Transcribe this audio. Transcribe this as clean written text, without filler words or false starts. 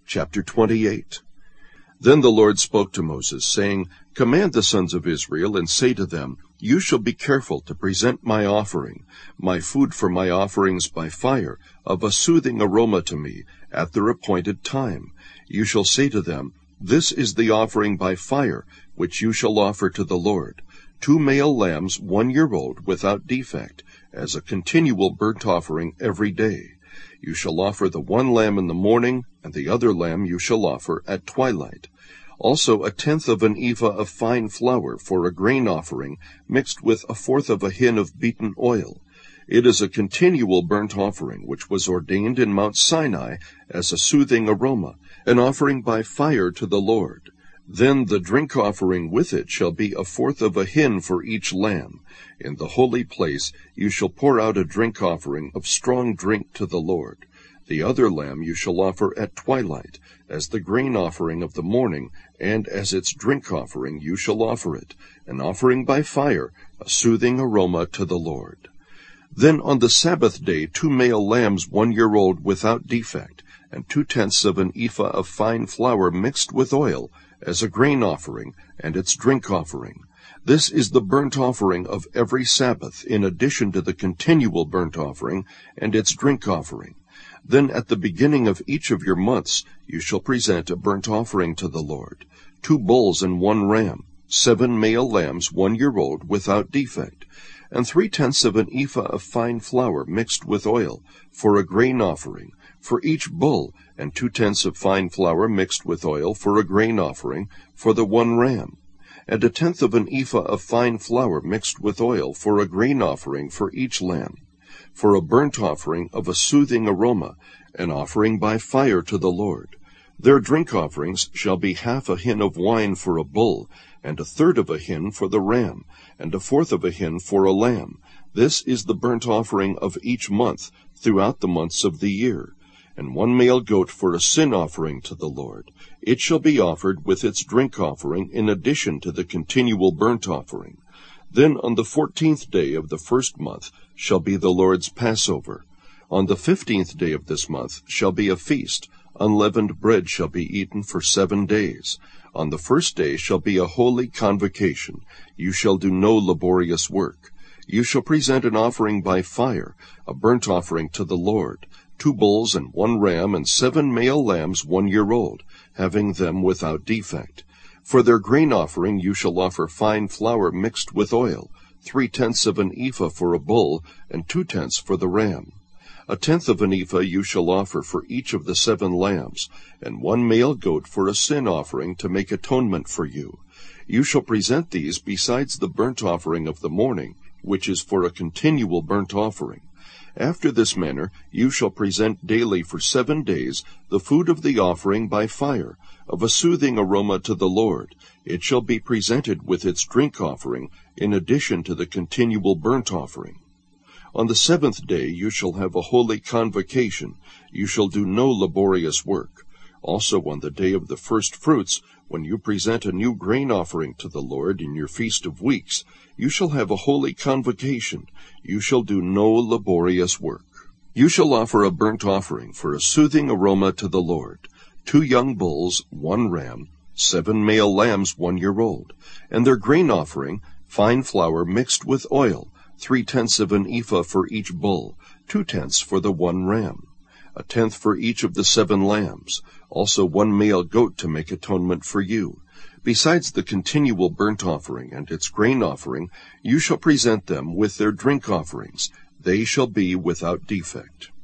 Chapter 28. Then the Lord spoke to Moses, saying, Command the sons of Israel, and say to them, You shall be careful to present my offering, my food for my offerings by fire, of a soothing aroma to me, at their appointed time. You shall say to them, This is the offering by fire, which you shall offer to the Lord, 2 male lambs 1 year old, without defect, as a continual burnt offering every day. You shall offer the one lamb in the morning, and the other lamb you shall offer at twilight. Also 1/10 of an ephah of fine flour for a grain offering, mixed with 1/4 of a hin of beaten oil. It is a continual burnt offering, which was ordained in Mount Sinai as a soothing aroma, an offering by fire to the Lord. Then the drink offering with it shall be 1/4 of a hin for each lamb. In the holy place you shall pour out a drink offering of strong drink to the Lord. The other lamb you shall offer at twilight, as the grain offering of the morning, and as its drink offering you shall offer it, an offering by fire, a soothing aroma to the Lord. Then on the Sabbath day 2 male lambs 1 year old without defect, and 2/10 of an ephah of fine flour mixed with oil, as a grain offering, and its drink offering. This is the burnt offering of every Sabbath, in addition to the continual burnt offering, and its drink offering. Then at the beginning of each of your months you shall present a burnt offering to the Lord, 2 bulls and 1 ram, 7 male lambs 1 year old without defect, and 3/10 of an ephah of fine flour mixed with oil, for a grain offering, for each bull, and 2/10 of fine flour mixed with oil for a grain offering, for the 1 ram, and 1/10 of an ephah of fine flour mixed with oil for a grain offering for each lamb, for a burnt offering of a soothing aroma, an offering by fire to the Lord. Their drink offerings shall be 1/2 a hin of wine for a bull, and 1/3 of a hin for the ram, and 1/4 of a hin for a lamb. This is the burnt offering of each month, throughout the months of the year. And 1 male goat for a sin offering to the Lord. It shall be offered with its drink offering in addition to the continual burnt offering. Then on the 14th day of the first month shall be the Lord's Passover. On the 15th day of this month shall be a feast. Unleavened bread shall be eaten for 7 days. On the first day shall be a holy convocation. You shall do no laborious work. You shall present an offering by fire, a burnt offering to the Lord, 2 bulls and 1 ram, and 7 male lambs 1 year old, having them without defect. For their grain offering you shall offer fine flour mixed with oil, 3/10 of an ephah for a bull, and 2/10 for the ram. 1/10 of an ephah you shall offer for each of the 7 lambs, and 1 male goat for a sin offering to make atonement for you. You shall present these besides the burnt offering of the morning, which is for a continual burnt offering. After this manner you shall present daily for 7 days the food of the offering by fire, of a soothing aroma to the Lord. It shall be presented with its drink offering, in addition to the continual burnt offering. On the 7th day you shall have a holy convocation. You shall do no laborious work. Also on the day of the first fruits, when you present a new grain offering to the Lord in your feast of weeks, you shall have a holy convocation. You shall do no laborious work. You shall offer a burnt offering for a soothing aroma to the Lord, 2 young bulls, 1 ram, 7 male lambs 1 year old, and their grain offering, fine flour mixed with oil, 3/10 of an ephah for each bull, 2/10 for the 1 ram, 1/10 for each of the 7 lambs, also 1 male goat to make atonement for you. Besides the continual burnt offering and its grain offering, you shall present them with their drink offerings. They shall be without defect.